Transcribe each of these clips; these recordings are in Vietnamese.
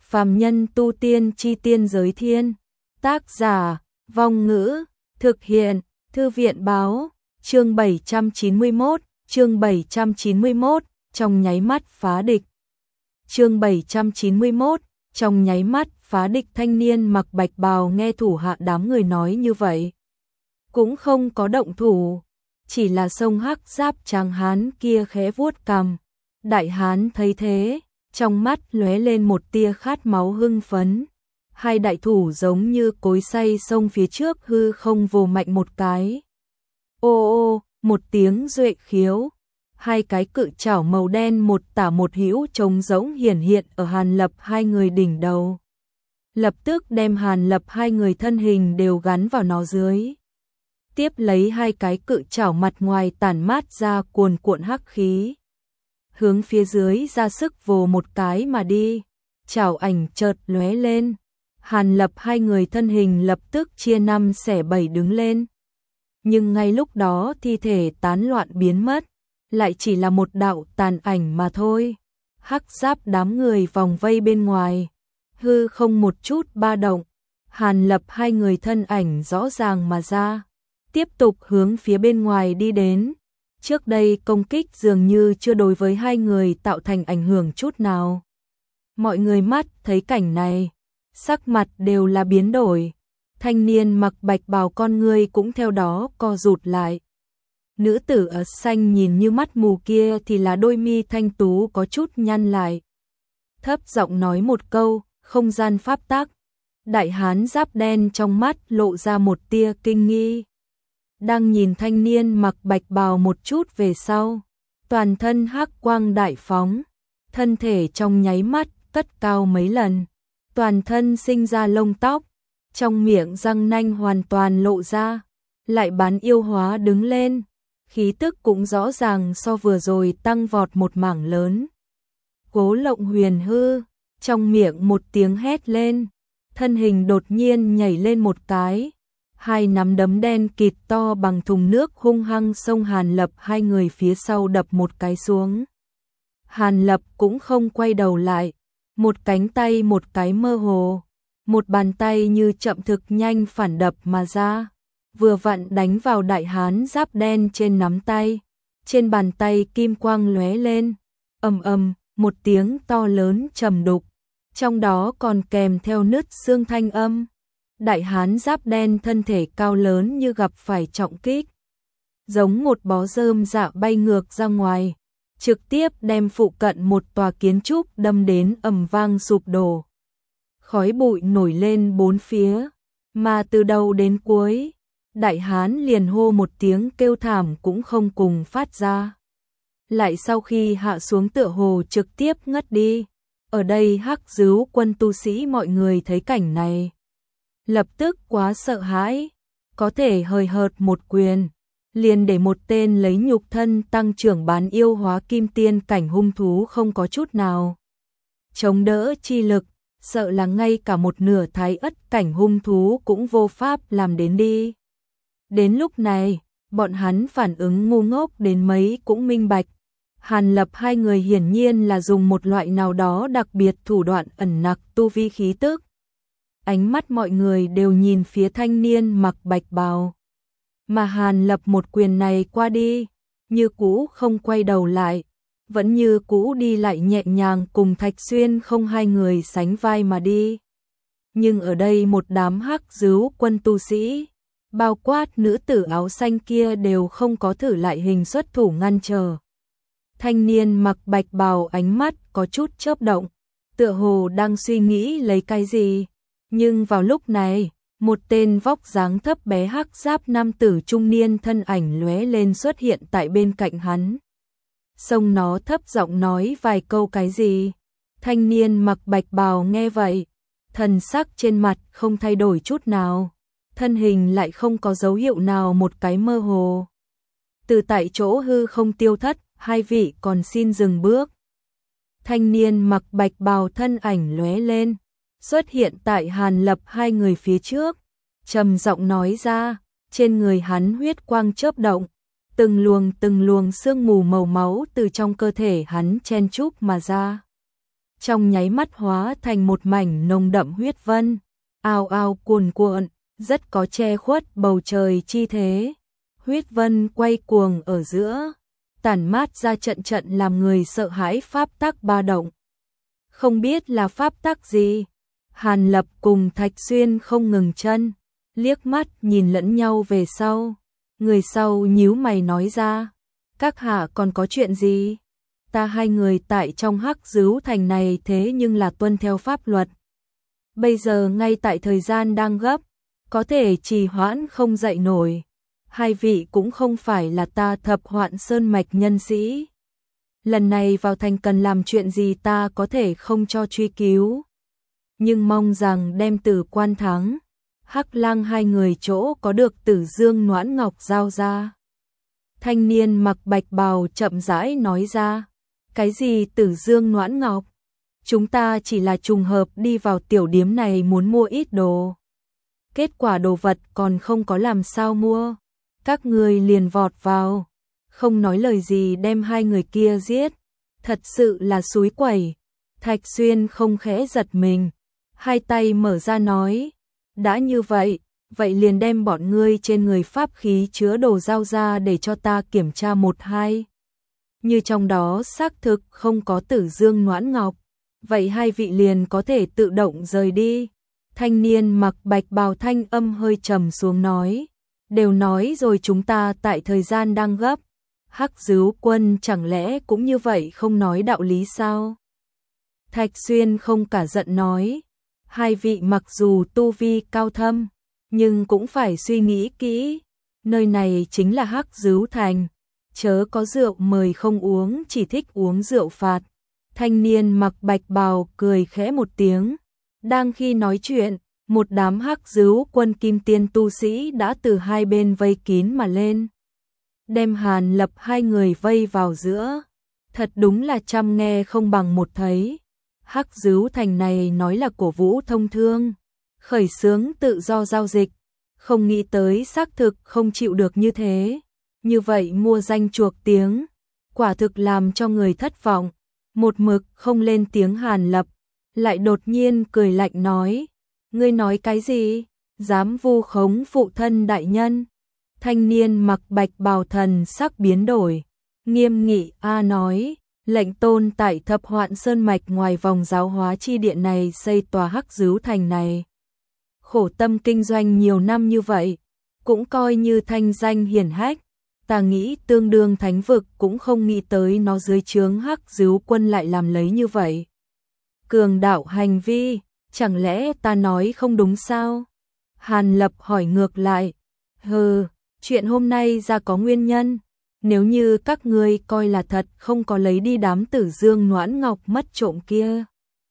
Phàm nhân tu tiên chi tiên giới thiên. Tác giả, Vong Ngữ, thực hiện, Thư viện báo, chương 791, trong nháy mắt phá địch. Chương 791, trong nháy mắt phá địch. Thanh niên mặc bạch bào nghe thủ hạ đám người nói như vậy, cũng không có động thủ, chỉ là xông hắc giáp tráng hán kia khẽ vuốt cằm. Đại hán thấy thế, trong mắt lóe lên một tia khát máu hưng phấn. Hai đại thủ giống như cối xay xông phía trước hư không vồ mạnh một cái. Ô ô, một tiếng duệ khiếu. Hai cái cự chảo màu đen một tả một hữu trống rỗng hiển hiện ở Hàn Lập hai người đỉnh đầu. Lập tức đem Hàn Lập hai người thân hình đều gắn vào nó dưới. Tiếp lấy hai cái cự chảo mặt ngoài tản mát ra cuồn cuộn hắc khí. Hướng phía dưới ra sức vồ một cái mà đi. Chảo ảnh chợt lóe lên. Hàn Lập hai người thân hình lập tức chia năm xẻ bảy đứng lên. Nhưng ngay lúc đó thi thể tán loạn biến mất. Lại chỉ là một đạo tàn ảnh mà thôi. Hắc giáp đám người vòng vây bên ngoài. Hư không một chút ba động. Hàn Lập hai người thân ảnh rõ ràng mà ra. Tiếp tục hướng phía bên ngoài đi đến. Trước đây công kích dường như chưa đối với hai người tạo thành ảnh hưởng chút nào. Mọi người mắt thấy cảnh này, sắc mặt đều là biến đổi. Thanh niên mặc bạch bào con ngươi cũng theo đó co rụt lại. Nữ tử ở xanh nhìn như mắt mù kia thì là đôi mi thanh tú có chút nhăn lại. Thấp giọng nói một câu, không gian pháp tắc. Đại hán giáp đen trong mắt lộ ra một tia kinh nghi. Đang nhìn thanh niên mặc bạch bào một chút về sau, toàn thân hắc quang đại phóng, thân thể trong nháy mắt cất cao mấy lần, toàn thân sinh ra lông tóc, trong miệng răng nanh hoàn toàn lộ ra, lại bán yêu hóa đứng lên, khí tức cũng rõ ràng so vừa rồi tăng vọt một mảng lớn. Cố Lộng Huyền hư, trong miệng một tiếng hét lên, thân hình đột nhiên nhảy lên một cái. Hai nắm đấm đen kịt to bằng thùng nước hung hăng xông Hàn Lập hai người phía sau đập một cái xuống. Hàn Lập cũng không quay đầu lại, một cánh tay một cái mơ hồ, một bàn tay như chậm thực nhanh phản đập mà ra, vừa vặn đánh vào đại hán giáp đen trên nắm tay. Trên bàn tay kim quang lóe lên, ầm ầm, một tiếng to lớn trầm đục, trong đó còn kèm theo nứt xương thanh âm. Đại hán giáp đen thân thể cao lớn như gặp phải trọng kích, giống một bó rơm rạ bay ngược ra ngoài, trực tiếp đem phụ cận một tòa kiến trúc đâm đến ầm vang sụp đổ. Khói bụi nổi lên bốn phía, mà từ đầu đến cuối, đại hán liền hô một tiếng kêu thảm cũng không cùng phát ra. Lại sau khi hạ xuống tựa hồ trực tiếp ngất đi. Ở đây Hắc Dứu quân tu sĩ mọi người thấy cảnh này, lập tức quá sợ hãi, có thể hời hợt một quyền, liền để một tên lấy nhục thân tăng trưởng bán yêu hóa kim tiên cảnh hung thú không có chút nào chống đỡ chi lực, sợ là ngay cả một nửa thái ất cảnh hung thú cũng vô pháp làm đến đi. Đến lúc này, bọn hắn phản ứng ngu ngốc đến mấy cũng minh bạch. Hàn Lập hai người hiển nhiên là dùng một loại nào đó đặc biệt thủ đoạn ẩn nặc tu vi khí tức. Ánh mắt mọi người đều nhìn phía thanh niên mặc bạch bào. Mà Hàn Lập một quyền này qua đi, như cũ không quay đầu lại, vẫn như cũ đi lại nhẹ nhàng cùng Thạch Xuyên không hai người sánh vai mà đi. Nhưng ở đây một đám Hắc Dứu quân tu sĩ, bao quát nữ tử áo xanh kia đều không có thử lại hình xuất thủ ngăn trở. Thanh niên mặc bạch bào ánh mắt có chút chớp động, tựa hồ đang suy nghĩ lấy cái gì. Nhưng vào lúc này, một tên vóc dáng thấp bé hắc giáp nam tử trung niên thân ảnh lóe lên xuất hiện tại bên cạnh hắn. Xông nó thấp giọng nói vài câu cái gì. Thanh niên mặc bạch bào nghe vậy, thần sắc trên mặt không thay đổi chút nào, thân hình lại không có dấu hiệu nào một cái mơ hồ. Từ tại chỗ hư không tiêu thất, hai vị còn xin dừng bước. Thanh niên mặc bạch bào thân ảnh lóe lên, xuất hiện tại Hàn Lập hai người phía trước, trầm giọng nói ra, trên người hắn huyết quang chớp động, từng luồng sương mù màu máu từ trong cơ thể hắn chen chúc mà ra. trong nháy mắt hóa thành một mảnh nồng đậm huyết vân, ao ao cuồn cuộn, rất có che khuất bầu trời chi thế. Huyết vân quay cuồng ở giữa, tản mát ra trận trận làm người sợ hãi pháp tắc ba động. Không biết là pháp tắc gì, Hàn Lập cùng Thạch Xuyên không ngừng chân, liếc mắt nhìn lẫn nhau về sau. Người sau nhíu mày nói ra, các hạ còn có chuyện gì? Ta hai người tại trong Hắc Dứu Thành này thế nhưng là tuân theo pháp luật. Bây giờ ngay tại thời gian đang gấp, có thể trì hoãn không dậy nổi. Hai vị cũng không phải là ta Thập Hoạn Sơn mạch nhân sĩ. Lần này vào thành cần làm chuyện gì ta có thể không cho truy cứu. Nhưng mong rằng đem Tử Quan thắng, Hắc Lang hai người chỗ có được Tử Dương Noãn Ngọc giao ra. Thanh niên mặc bạch bào chậm rãi nói ra, cái gì Tử Dương Noãn Ngọc? Chúng ta chỉ là trùng hợp đi vào tiểu điếm này muốn mua ít đồ. Kết quả đồ vật còn không có làm sao mua. Các người liền vọt vào, không nói lời gì đem hai người kia giết. Thật sự là xúi quẩy. Thạch Xuyên không khẽ giật mình, hai tay mở ra nói, đã như vậy, vậy liền đem bọn ngươi trên người pháp khí chứa đồ giao ra để cho ta kiểm tra một hai. Như trong đó xác thực không có Tử Dương Noãn Ngọc, vậy hai vị liền có thể tự động rời đi. Thanh niên mặc bạch bào thanh âm hơi trầm xuống nói, đều nói rồi chúng ta tại thời gian đang gấp. Hắc Dứu quân chẳng lẽ cũng như vậy không nói đạo lý sao? Thạch Xuyên không cả giận nói, hai vị mặc dù tu vi cao thâm, nhưng cũng phải suy nghĩ kỹ, nơi này chính là Hắc Dứu Thành, chớ có rượu mời không uống, chỉ thích uống rượu phạt. Thanh niên mặc bạch bào cười khẽ một tiếng, đang khi nói chuyện, một đám Hắc Dứu quân kim tiên tu sĩ đã từ hai bên vây kín mà lên, đem Hàn Lập hai người vây vào giữa. Thật đúng là trăm nghe không bằng một thấy. Hắc Dứu Thành này nói là cổ vũ thông thương, khởi xướng tự do giao dịch, không nghĩ tới xác thực không chịu được như thế. Như vậy mua danh chuộc tiếng, quả thực làm cho người thất vọng. Một mực không lên tiếng Hàn Lập, lại đột nhiên cười lạnh nói, ngươi nói cái gì? Dám vu khống phụ thân đại nhân? Thanh niên mặc bạch bào thần sắc biến đổi, nghiêm nghị nói, lệnh tôn tại Thập Hoạn Sơn mạch ngoài vòng giáo hóa chi điện này xây tòa Hắc Dứu Thành này. Khổ tâm kinh doanh nhiều năm như vậy, cũng coi như thanh danh hiển hách, ta nghĩ tương đương thánh vực cũng không nghĩ tới nó dưới trướng Hắc Dứu quân lại làm lấy như vậy. Cường đạo hành vi, chẳng lẽ ta nói không đúng sao? Hàn Lập hỏi ngược lại, hừ, chuyện hôm nay ra có nguyên nhân, nếu như các ngươi coi là thật không có lấy đi đám Tử Dương Noãn Ngọc mất trộm kia,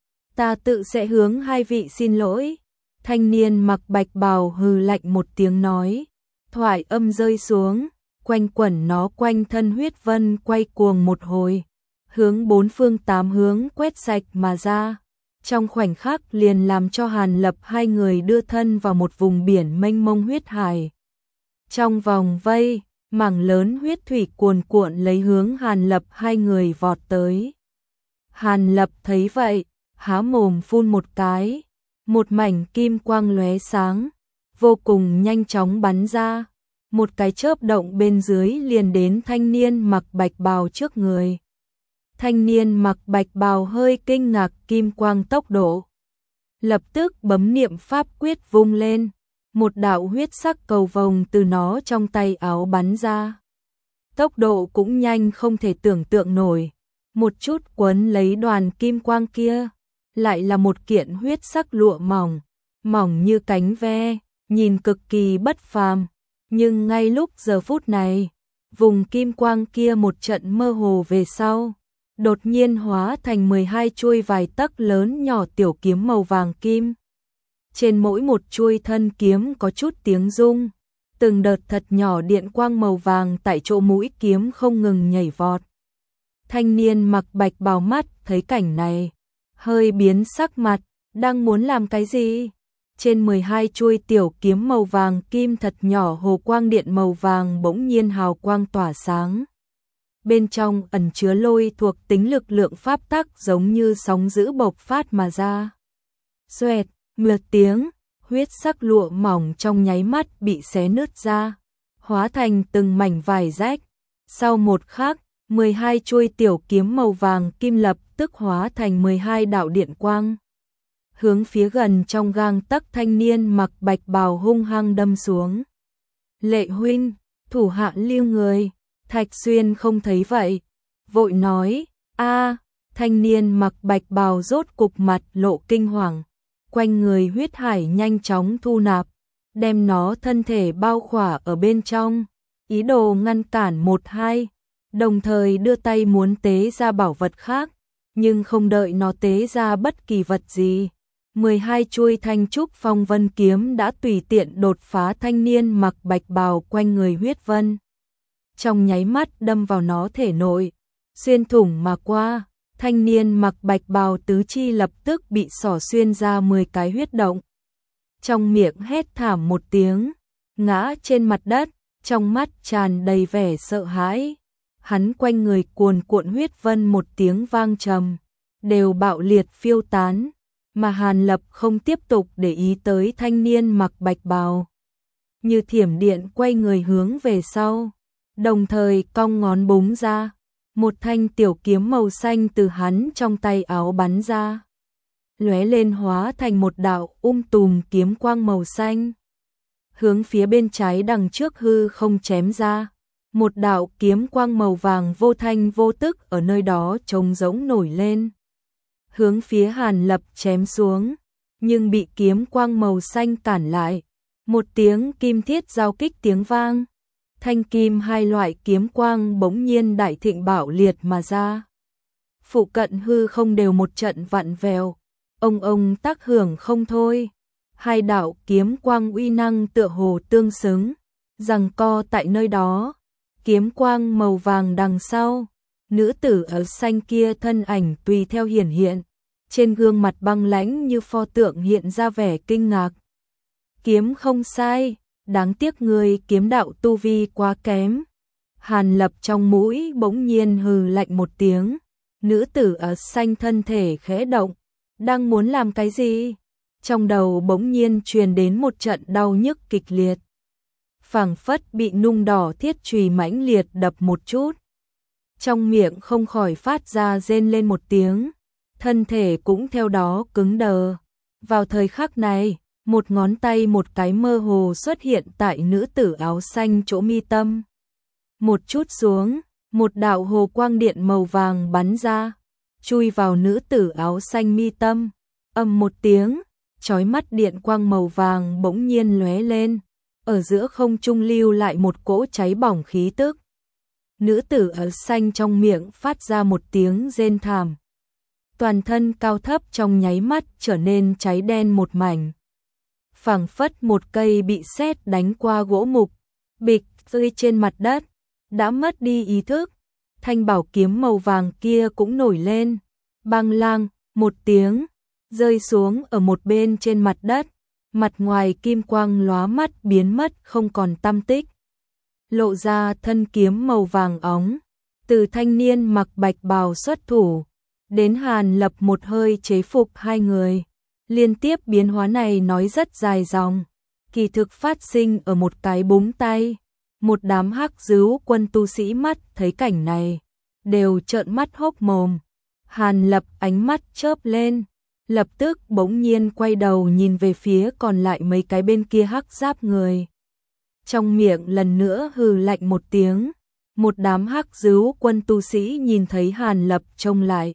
ta tự sẽ hướng hai vị xin lỗi. Thanh niên mặc bạch bào hừ lạnh một tiếng nói, thoại âm rơi xuống, quanh quẩn nó quanh thân huyết vân quay cuồng một hồi, hướng bốn phương tám hướng quét sạch mà ra. Trong khoảnh khắc liền làm cho Hàn Lập hai người đưa thân vào một vùng biển mênh mông huyết hải. Trong vòng vây, mảng lớn huyết thủy cuồn cuộn lấy hướng Hàn Lập hai người vọt tới. Hàn Lập thấy vậy, há mồm phun một cái, một mảnh kim quang lóe sáng, vô cùng nhanh chóng bắn ra, một cái chớp động bên dưới liền đến thanh niên mặc bạch bào trước người. Thanh niên mặc bạch bào hơi kinh ngạc kim quang tốc độ, lập tức bấm niệm pháp quyết vung lên, một đạo huyết sắc cầu vồng từ nó trong tay áo bắn ra. Tốc độ cũng nhanh không thể tưởng tượng nổi, một chút quấn lấy đoàn kim quang kia, lại là một kiện huyết sắc lụa mỏng, mỏng như cánh ve, nhìn cực kỳ bất phàm. Nhưng ngay lúc giờ phút này, vùng kim quang kia một trận mơ hồ về sau, đột nhiên hóa thành 12 chuôi vài tấc lớn nhỏ tiểu kiếm màu vàng kim. Trên mỗi một chuôi thân kiếm có chút tiếng rung, từng đợt thật nhỏ điện quang màu vàng tại chỗ mũi kiếm không ngừng nhảy vọt. Thanh niên mặc bạch bào mắt thấy cảnh này, hơi biến sắc mặt, đang muốn làm cái gì? Trên 12 chuôi tiểu kiếm màu vàng kim thật nhỏ hồ quang điện màu vàng bỗng nhiên hào quang tỏa sáng. bên trong ẩn chứa lôi thuộc tính lực lượng pháp tắc giống như sóng dữ bộc phát mà ra. Xoẹt, một tiếng, huyết sắc lụa mỏng trong nháy mắt bị xé nứt ra, hóa thành từng mảnh vải rách. Sau một khắc, 12 chuôi tiểu kiếm màu vàng kim lập tức hóa thành 12 đạo điện quang. Hướng phía gần trong gang tấc thanh niên mặc bạch bào hung hăng đâm xuống. Lệ huynh, thủ hạ lưu người. Thạch Xuyên không thấy vậy, vội nói, a. Thanh niên mặc bạch bào rốt cục mặt lộ kinh hoàng, quanh người huyết hải nhanh chóng thu nạp, đem nó thân thể bao khỏa ở bên trong, ý đồ ngăn cản một hai, đồng thời đưa tay muốn tế ra bảo vật khác, nhưng không đợi nó tế ra bất kỳ vật gì. 12 chuôi thanh trúc phong vân kiếm đã tùy tiện đột phá thanh niên mặc bạch bào quanh người huyết vân. Trong nháy mắt đâm vào nó thể nội, xuyên thủng mà qua, thanh niên mặc bạch bào tứ chi lập tức bị xỏ xuyên ra 10 cái huyết động. Trong miệng hét thảm một tiếng, ngã trên mặt đất, trong mắt tràn đầy vẻ sợ hãi. Hắn quanh người cuồn cuộn huyết vân một tiếng vang trầm, đều bạo liệt phiêu tán, mà Hàn Lập không tiếp tục để ý tới thanh niên mặc bạch bào. Như thiểm điện quay người hướng về sau, đồng thời cong ngón búng ra, một thanh tiểu kiếm màu xanh từ hắn trong tay áo bắn ra, lóe lên hóa thành một đạo tùm kiếm quang màu xanh, hướng phía bên trái đằng trước hư không chém ra. Một đạo kiếm quang màu vàng vô thanh vô tức ở nơi đó trống rỗng nổi lên, hướng phía Hàn Lập chém xuống, nhưng bị kiếm quang màu xanh cản lại. Một tiếng kim thiết giao kích tiếng vang, thanh kim hai loại kiếm quang bỗng nhiên đại thịnh bạo liệt mà ra. Phụ cận hư không đều một trận vặn vẹo, ông tác hưởng không thôi. Hai đạo kiếm quang uy năng tựa hồ tương xứng, giằng co tại nơi đó. Kiếm quang màu vàng đằng sau, nữ tử áo xanh kia thân ảnh tùy theo hiển hiện, trên gương mặt băng lãnh như pho tượng hiện ra vẻ kinh ngạc. Kiếm không sai, đáng tiếc người kiếm đạo tu vi quá kém. Hàn Lập trong mũi bỗng nhiên hừ lạnh một tiếng, nữ tử áo xanh thân thể khẽ động, đang muốn làm cái gì? Trong đầu bỗng nhiên truyền đến một trận đau nhức kịch liệt, phảng phất bị nung đỏ thiết chùy mãnh liệt đập một chút. Trong miệng không khỏi phát ra rên lên một tiếng, thân thể cũng theo đó cứng đờ. Vào thời khắc này, một ngón tay một cái mơ hồ xuất hiện tại nữ tử áo xanh chỗ mi tâm. Một chút xuống, một đạo hồ quang điện màu vàng bắn ra, chui vào nữ tử áo xanh mi tâm. Ầm một tiếng, chói mắt điện quang màu vàng bỗng nhiên lóe lên, ở giữa không trung lưu lại một cỗ cháy bỏng khí tức. Nữ tử áo xanh trong miệng phát ra một tiếng rên thảm. Toàn thân cao thấp trong nháy mắt trở nên cháy đen một mảnh. Phảng phất một cây bị sét đánh qua gỗ mục, bịch rơi trên mặt đất, đã mất đi ý thức. Thanh bảo kiếm màu vàng kia cũng nổi lên, bang lang một tiếng, rơi xuống ở một bên trên mặt đất. Mặt ngoài kim quang lóa mắt biến mất không còn tăm tích, lộ ra thân kiếm màu vàng óng. Từ thanh niên mặc bạch bào xuất thủ, đến Hàn Lập một hơi chế phục hai người. Liên tiếp biến hóa này nói rất dài dòng, kỳ thực phát sinh ở một cái búng tay. Một đám hắc dứu quân tu sĩ mắt thấy cảnh này, đều trợn mắt hốc mồm. Hàn Lập ánh mắt chớp lên, lập tức bỗng nhiên quay đầu nhìn về phía còn lại mấy cái bên kia hắc giáp người. Trong miệng lần nữa hừ lạnh một tiếng, một đám hắc dứu quân tu sĩ nhìn thấy Hàn Lập trông lại,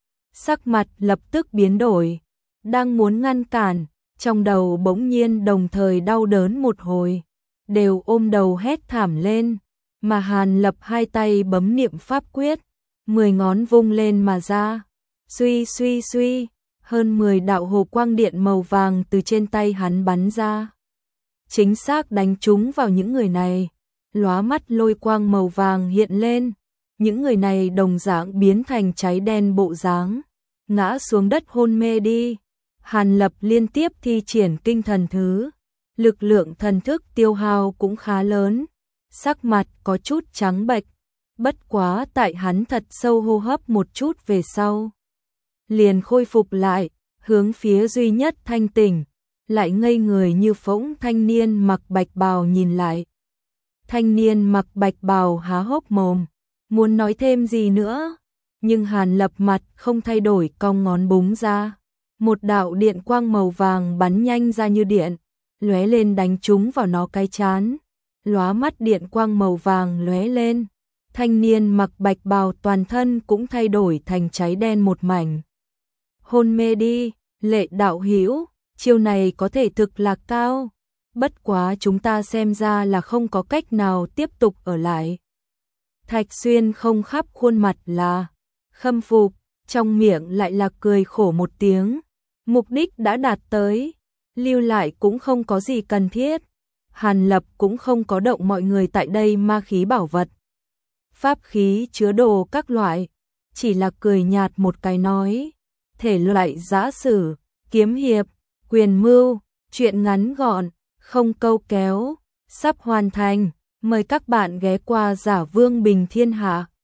sắc mặt lập tức biến đổi, đang muốn ngăn cản, trong đầu bỗng nhiên đồng thời đau đớn một hồi, đều ôm đầu hét thảm lên, mà Hàn Lập hai tay bấm niệm pháp quyết, 10 ngón vung lên mà ra, suy suy suy, hơn 10 đạo hồ quang điện màu vàng từ trên tay hắn bắn ra. Chính xác đánh trúng vào những người này, lóa mắt lôi quang màu vàng hiện lên, những người này đồng dạng biến thành cháy đen bộ dáng, ngã xuống đất hôn mê đi. Hàn Lập liên tiếp thi triển kinh thần thứ, lực lượng thần thức tiêu hao cũng khá lớn, sắc mặt có chút trắng bệch, Bất quá tại hắn thật sâu hô hấp một chút về sau, liền khôi phục lại, hướng phía duy nhất thanh tỉnh, lại ngây người như phỗng thanh niên mặc bạch bào nhìn lại. Thanh niên mặc bạch bào há hốc mồm, muốn nói thêm gì nữa, nhưng Hàn Lập mặt không thay đổi, cong ngón búng ra. Một đạo điện quang màu vàng bắn nhanh ra như điện, lóe lên đánh trúng vào nó cái trán. Lóa mắt điện quang màu vàng lóe lên, thanh niên mặc bạch bào toàn thân cũng thay đổi thành cháy đen một mảnh. Hôn mê đi, Lệ đạo hữu, chiêu này có thể thực là cao, bất quá chúng ta xem ra là không có cách nào tiếp tục ở lại. Thạch Xuyên không khắp khuôn mặt là khâm phục, trong miệng lại là cười khổ một tiếng. Mục đích đã đạt tới, lưu lại cũng không có gì cần thiết. Hàn Lập cũng không có động mọi người tại đây ma khí bảo vật, pháp khí chứa đồ các loại, chỉ là cười nhạt một cái nói, thể loại giã sử, kiếm hiệp, quyền mưu, chuyện ngắn gọn, không câu kéo, sắp hoàn thành, mời các bạn ghé qua Giả Vương Bình Thiên Hạ.